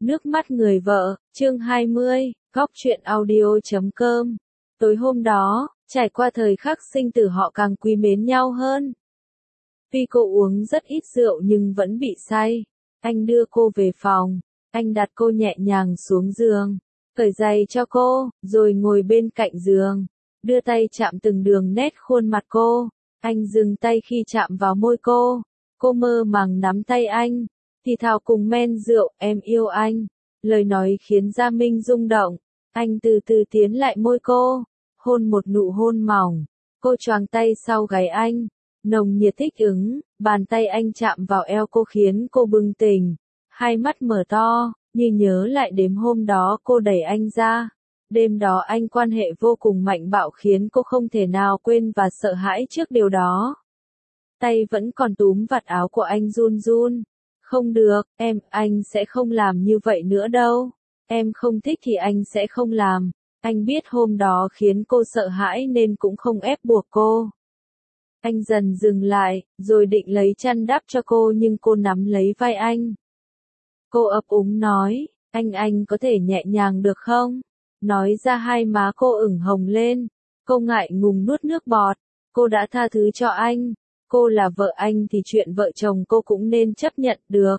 Nước mắt người vợ, chương 20, góc truyện audio.com. Tối hôm đó, trải qua thời khắc sinh tử họ càng quý mến nhau hơn. Tuy cô uống rất ít rượu nhưng vẫn bị say. Anh đưa cô về phòng, anh đặt cô nhẹ nhàng xuống giường, cởi giày cho cô, rồi ngồi bên cạnh giường, đưa tay chạm từng đường nét khuôn mặt cô. Anh dừng tay khi chạm vào môi cô mơ màng nắm tay anh, thì thào cùng men rượu, em yêu anh. Lời nói khiến Gia Minh rung động, anh từ từ tiến lại môi cô, hôn một nụ hôn mỏng, cô choàng tay sau gáy anh, nồng nhiệt thích ứng, bàn tay anh chạm vào eo cô khiến cô bừng tỉnh, hai mắt mở to, như nhớ lại đêm hôm đó cô đẩy anh ra. Đêm đó anh quan hệ vô cùng mạnh bạo khiến cô không thể nào quên và sợ hãi trước điều đó. Tay vẫn còn túm vạt áo của anh run run. Không được, anh sẽ không làm như vậy nữa đâu. Em không thích thì anh sẽ không làm. Anh biết hôm đó khiến cô sợ hãi nên cũng không ép buộc cô. Anh dần dừng lại, rồi định lấy chăn đắp cho cô nhưng cô nắm lấy vai anh. Cô ấp úng nói, anh có thể nhẹ nhàng được không? Nói ra hai má cô ửng hồng lên. Cô ngại ngùng nuốt nước bọt. Cô đã tha thứ cho anh. Cô là vợ anh thì chuyện vợ chồng cô cũng nên chấp nhận được.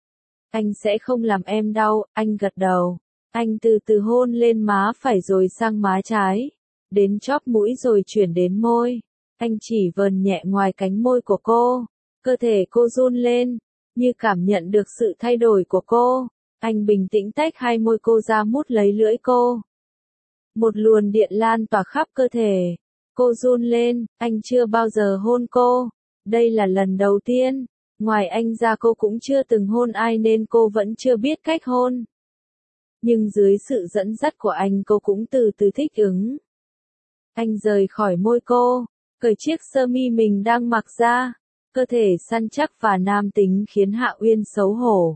Anh sẽ không làm em đau, anh gật đầu. Anh từ từ hôn lên má phải rồi sang má trái, đến chóp mũi rồi chuyển đến môi. Anh chỉ vờn nhẹ ngoài cánh môi của cô. Cơ thể cô run lên, như cảm nhận được sự thay đổi của cô. Anh bình tĩnh tách hai môi cô ra mút lấy lưỡi cô. Một luồng điện lan tỏa khắp cơ thể. Cô run lên, anh chưa bao giờ hôn cô. Đây là lần đầu tiên, ngoài anh ra cô cũng chưa từng hôn ai nên cô vẫn chưa biết cách hôn. Nhưng dưới sự dẫn dắt của anh cô cũng từ từ thích ứng. Anh rời khỏi môi cô, cởi chiếc sơ mi mình đang mặc ra, cơ thể săn chắc và nam tính khiến Hạ Uyên xấu hổ.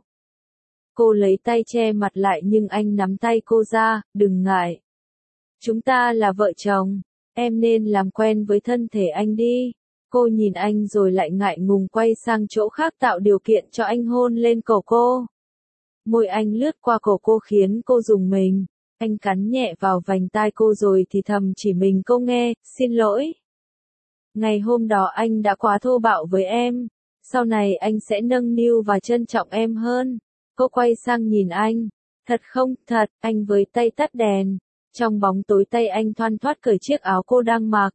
Cô lấy tay che mặt lại nhưng anh nắm tay cô ra, đừng ngại. Chúng ta là vợ chồng, em nên làm quen với thân thể anh đi. Cô nhìn anh rồi lại ngại ngùng quay sang chỗ khác tạo điều kiện cho anh hôn lên cổ cô. Môi anh lướt qua cổ cô khiến cô rùng mình. Anh cắn nhẹ vào vành tai cô rồi thì thầm chỉ mình cô nghe, xin lỗi. Ngày hôm đó anh đã quá thô bạo với em. Sau này anh sẽ nâng niu và trân trọng em hơn. Cô quay sang nhìn anh. Thật không, thật, anh với tay tắt đèn. Trong bóng tối tay anh thoăn thoắt cởi chiếc áo cô đang mặc.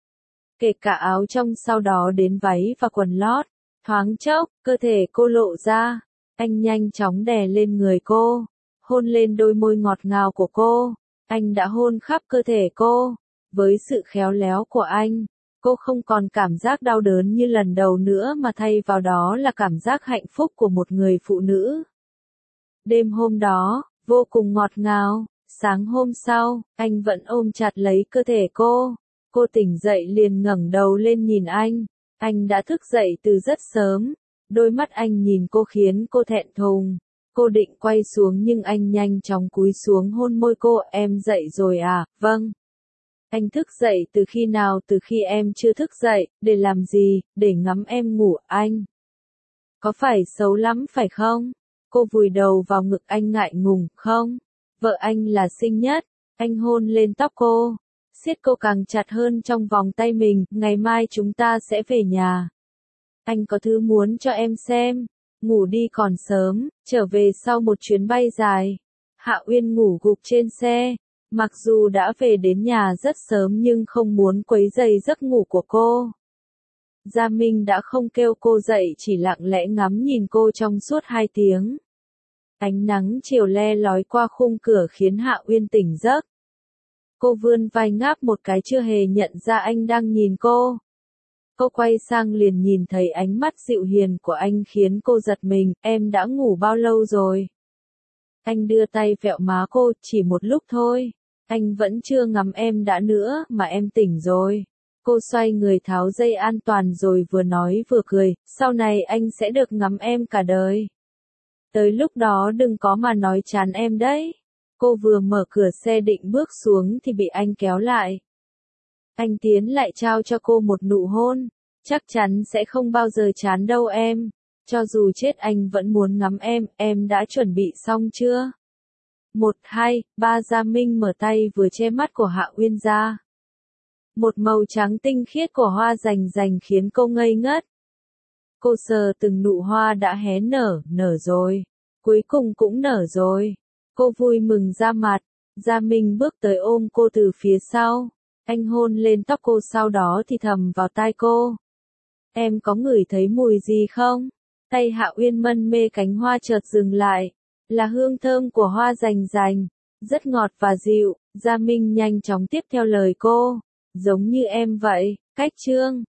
Kể cả áo trong sau đó đến váy và quần lót. Thoáng chốc, cơ thể cô lộ ra. Anh nhanh chóng đè lên người cô. Hôn lên đôi môi ngọt ngào của cô. Anh đã hôn khắp cơ thể cô. Với sự khéo léo của anh, cô không còn cảm giác đau đớn như lần đầu nữa mà thay vào đó là cảm giác hạnh phúc của một người phụ nữ. Đêm hôm đó, vô cùng ngọt ngào. Sáng hôm sau, anh vẫn ôm chặt lấy cơ thể cô. Cô tỉnh dậy liền ngẩng đầu lên nhìn anh. Anh đã thức dậy từ rất sớm. Đôi mắt anh nhìn cô khiến cô thẹn thùng. Cô định quay xuống nhưng anh nhanh chóng cúi xuống hôn môi cô. Em dậy rồi à? Vâng. Anh thức dậy từ khi nào? Từ khi em chưa thức dậy. Để làm gì? Để ngắm em ngủ. Anh có phải xấu lắm phải không? Cô vùi đầu vào ngực anh ngại ngùng. Không. Vợ anh là xinh nhất. Anh hôn lên tóc cô. Siết cô càng chặt hơn trong vòng tay mình. Ngày mai chúng ta sẽ về nhà. Anh có thứ muốn cho em xem. Ngủ đi còn sớm, trở về sau một chuyến bay dài. Hạ Uyên ngủ gục trên xe. Mặc dù đã về đến nhà rất sớm nhưng không muốn quấy rầy giấc ngủ của cô. Gia Minh đã không kêu cô dậy chỉ lặng lẽ ngắm nhìn cô trong suốt 2 tiếng. Ánh nắng chiều le lói qua khung cửa khiến Hạ Uyên tỉnh giấc. Cô vươn vai ngáp một cái chưa hề nhận ra anh đang nhìn cô. Cô quay sang liền nhìn thấy ánh mắt dịu hiền của anh khiến cô giật mình. Em đã ngủ bao lâu rồi? Anh đưa tay vẹo má cô, chỉ một lúc thôi. Anh vẫn chưa ngắm em đã nữa mà em tỉnh rồi. Cô xoay người tháo dây an toàn rồi vừa nói vừa cười. Sau này anh sẽ được ngắm em cả đời. Tới lúc đó đừng có mà nói chán em đấy. Cô vừa mở cửa xe định bước xuống thì bị anh kéo lại. Anh tiến lại trao cho cô một nụ hôn. Chắc chắn sẽ không bao giờ chán đâu em. Cho dù chết anh vẫn muốn ngắm em đã chuẩn bị xong chưa? 1, 2, 3 Gia Minh mở tay vừa che mắt của Hạ Uyên ra. Một màu trắng tinh khiết của hoa rành rành khiến cô ngây ngất. Cô sờ từng nụ hoa đã hé nở rồi. Cuối cùng cũng nở rồi. Cô vui mừng ra mặt. Gia Minh bước tới ôm cô từ phía sau. Anh hôn lên tóc cô sau đó thì thầm vào tai cô. Em có ngửi thấy mùi gì không? Tay Hạ Uyên mân mê cánh hoa chợt dừng lại. Là hương thơm của hoa rành rành. Rất ngọt và dịu. Gia Minh nhanh chóng tiếp theo lời cô. Giống như em vậy, cách chương.